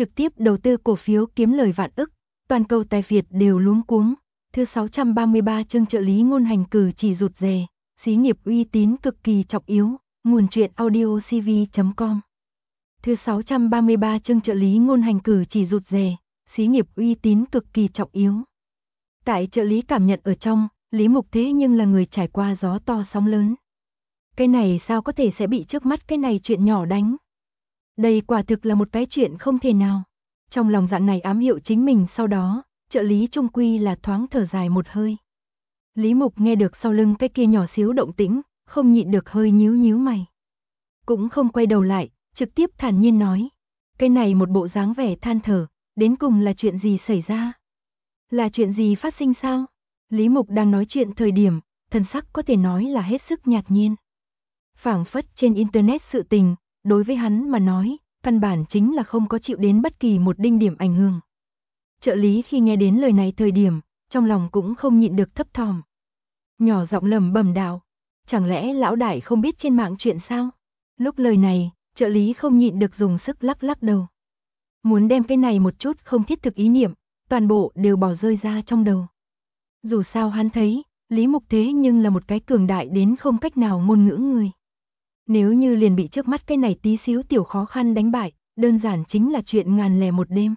trực tiếp đầu tư cổ phiếu kiếm lời vạn ức, toàn cầu tài Việt đều luống cuống. Thứ 633 chương trợ lý ngôn hành cử chỉ rụt rè, xí nghiệp uy tín cực kỳ trọng yếu, nguồn truyện audio cv.com. Thứ 633 chương trợ lý ngôn hành cử chỉ rụt rè, xí nghiệp uy tín cực kỳ trọng yếu. Tại trợ lý cảm nhận ở trong, Lý Mục thế nhưng là người trải qua gió to sóng lớn. Cái này sao có thể sẽ bị trước mắt cái này chuyện nhỏ đánh? Đây quả thực là một cái chuyện không thể nào. Trong lòng dạng này ám hiệu chính mình, sau đó, trợ lý trung quy là thoáng thở dài một hơi. Lý Mục nghe được sau lưng cái kia nhỏ xíu động tĩnh, không nhịn được hơi nhíu nhíu mày. Cũng không quay đầu lại, trực tiếp thản nhiên nói. Cái này một bộ dáng vẻ than thở, đến cùng là chuyện gì xảy ra? Là chuyện gì phát sinh sao? Lý Mục đang nói chuyện thời điểm, thần sắc có thể nói là hết sức nhạt nhiên. Phảng phất trên internet sự tình, đối với hắn mà nói, căn bản chính là không có chịu đến bất kỳ một đinh điểm ảnh hưởng. Trợ lý khi nghe đến lời này thời điểm, trong lòng cũng không nhịn được thấp thỏm. Nhỏ giọng lẩm bẩm đạo, chẳng lẽ lão đại không biết trên mạng chuyện sao? Lúc lời này, trợ lý không nhịn được dùng sức lắc lắc đầu. Muốn đem cái này một chút không thiết thực ý niệm, toàn bộ đều bỏ rơi ra trong đầu. Dù sao hắn thấy, Lý Mục thế nhưng là một cái cường đại đến không cách nào ngôn ngữ người. Nếu như liền bị trước mắt cái này tí xíu tiểu khó khăn đánh bại, đơn giản chính là chuyện ngàn lẻ một đêm.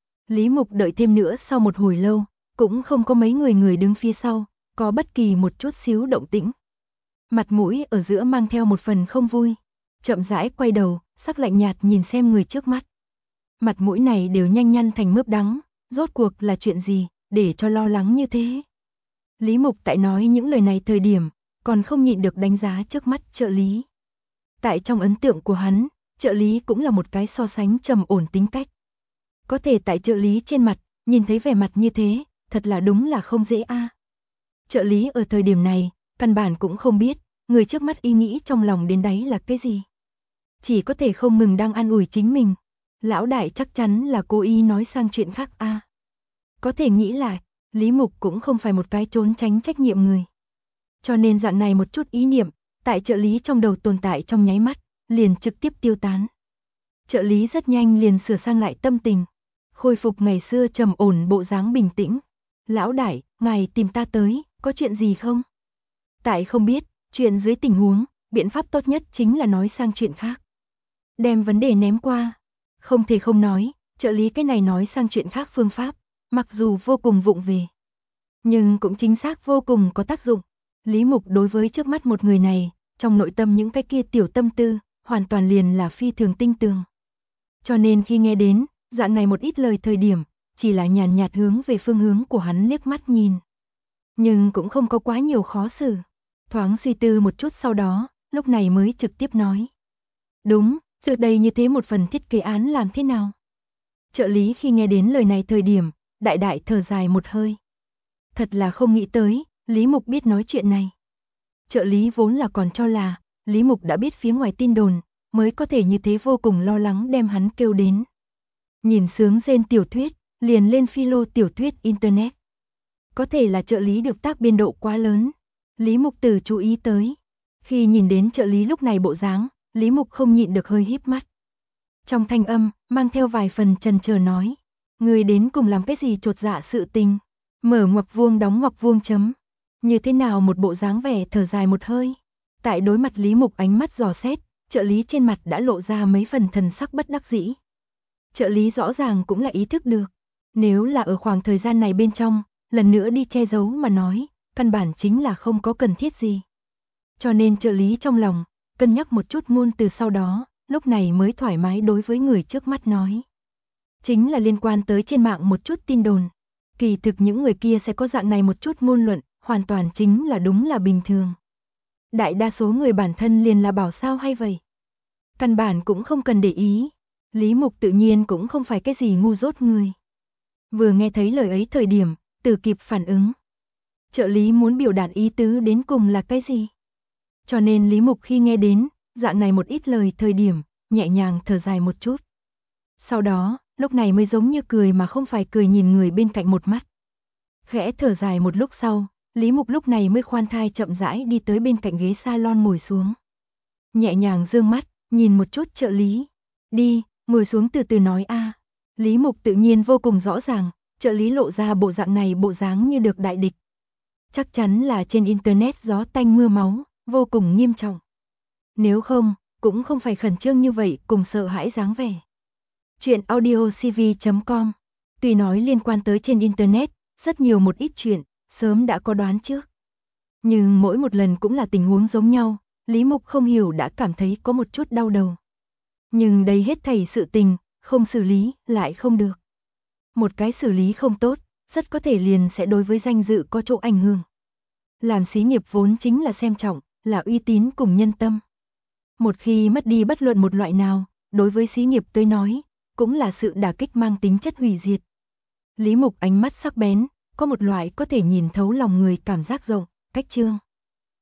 Lý Mục đợi thêm nữa sau một hồi lâu, cũng không có mấy người đứng phía sau, có bất kỳ một chút xíu động tĩnh. Mặt mũi ở giữa mang theo một phần không vui, chậm rãi quay đầu, sắc lạnh nhạt nhìn xem người trước mắt. Mặt mũi này đều nhanh nhăn thành mướp đắng, rốt cuộc là chuyện gì, để cho lo lắng như thế. Lý Mục tại nói những lời này thời điểm, còn không nhịn được đánh giá trước mắt trợ lý. Tại trong ấn tượng của hắn, trợ lý cũng là một cái so sánh trầm ổn tính cách. Có thể tại trợ lý trên mặt, nhìn thấy vẻ mặt như thế, thật là đúng là không dễ a. Trợ lý ở thời điểm này, căn bản cũng không biết, người trước mắt ý nghĩ trong lòng đến đáy là cái gì. Chỉ có thể không ngừng đang an ủi chính mình. Lão đại chắc chắn là cố ý nói sang chuyện khác a. Có thể nghĩ lại, Lý Mục cũng không phải một cái trốn tránh trách nhiệm người. Cho nên dạng này một chút ý niệm, tại trợ lý trong đầu tồn tại trong nháy mắt, liền trực tiếp tiêu tán. Trợ lý rất nhanh liền sửa sang lại tâm tình, khôi phục ngày xưa trầm ổn bộ dáng bình tĩnh. Lão đại, ngài tìm ta tới, có chuyện gì không? Tại không biết, chuyện dưới tình huống, biện pháp tốt nhất chính là nói sang chuyện khác. Đem vấn đề ném qua. Không thể không nói, trợ lý cái này nói sang chuyện khác phương pháp, mặc dù vô cùng vụng về, nhưng cũng chính xác vô cùng có tác dụng. Lý Mục đối với trước mắt một người này, trong nội tâm những cái kia tiểu tâm tư, hoàn toàn liền là phi thường tinh tường. Cho nên khi nghe đến, dạng này một ít lời thời điểm, chỉ là nhàn nhạt hướng về phương hướng của hắn liếc mắt nhìn. Nhưng cũng không có quá nhiều khó xử. Thoáng suy tư một chút sau đó, lúc này mới trực tiếp nói. Đúng, trước đây như thế một phần thiết kế án làm thế nào? Trợ lý khi nghe đến lời này thời điểm, đại thở dài một hơi. Thật là không nghĩ tới, Lý Mục biết nói chuyện này. Trợ lý vốn là còn cho là, Lý Mục đã biết phía ngoài tin đồn, mới có thể như thế vô cùng lo lắng đem hắn kêu đến. Nhìn sướng rên tiểu thuyết, liền lên philo tiểu thuyết internet. Có thể là trợ lý được tác biên độ quá lớn. Lý Mục từ chú ý tới. Khi nhìn đến trợ lý lúc này bộ dáng, Lý Mục không nhịn được hơi híp mắt. Trong thanh âm, mang theo vài phần chần chờ nói. Người đến cùng làm cái gì chột dạ sự tình? Mở ngoặc vuông đóng ngoặc vuông chấm. Như thế nào một bộ dáng vẻ thở dài một hơi. Tại đối mặt Lý Mục ánh mắt dò xét, trợ lý trên mặt đã lộ ra mấy phần thần sắc bất đắc dĩ. Trợ lý rõ ràng cũng là ý thức được. Nếu là ở khoảng thời gian này bên trong, lần nữa đi che giấu mà nói, căn bản chính là không có cần thiết gì. Cho nên trợ lý trong lòng, cân nhắc một chút ngôn từ sau đó, lúc này mới thoải mái đối với người trước mắt nói. Chính là liên quan tới trên mạng một chút tin đồn. Kỳ thực những người kia sẽ có dạng này một chút ngôn luận, hoàn toàn chính là đúng là bình thường. Đại đa số người bản thân liền là bảo sao hay vậy. Căn bản cũng không cần để ý. Lý Mục tự nhiên cũng không phải cái gì ngu dốt người. Vừa nghe thấy lời ấy thời điểm, từ kịp phản ứng. Trợ lý muốn biểu đạt ý tứ đến cùng là cái gì? Cho nên Lý Mục khi nghe đến, dạng này một ít lời thời điểm, nhẹ nhàng thở dài một chút. Sau đó, lúc này mới giống như cười mà không phải cười nhìn người bên cạnh một mắt. Khẽ thở dài một lúc sau, Lý Mục lúc này mới khoan thai chậm rãi đi tới bên cạnh ghế salon ngồi xuống. Nhẹ nhàng dương mắt, nhìn một chút trợ lý. Đi, ngồi xuống từ từ nói a. Lý Mục tự nhiên vô cùng rõ ràng, trợ lý lộ ra bộ dạng này bộ dáng như được đại địch. Chắc chắn là trên internet gió tanh mưa máu, vô cùng nghiêm trọng. Nếu không, cũng không phải khẩn trương như vậy cùng sợ hãi dáng vẻ. Chuyện audiocv.com. Tuy nói liên quan tới trên internet, rất nhiều một ít chuyện, sớm đã có đoán trước. Nhưng mỗi một lần cũng là tình huống giống nhau, Lý Mục không hiểu đã cảm thấy có một chút đau đầu. Nhưng đây hết thảy sự tình, không xử lý, lại không được. Một cái xử lý không tốt, rất có thể liền sẽ đối với danh dự có chỗ ảnh hưởng. Làm xí nghiệp vốn chính là xem trọng, là uy tín cùng nhân tâm. Một khi mất đi bất luận một loại nào, đối với xí nghiệp tới nói, cũng là sự đả kích mang tính chất hủy diệt. Lý Mục ánh mắt sắc bén, có một loại có thể nhìn thấu lòng người cảm giác rộng, cách trương.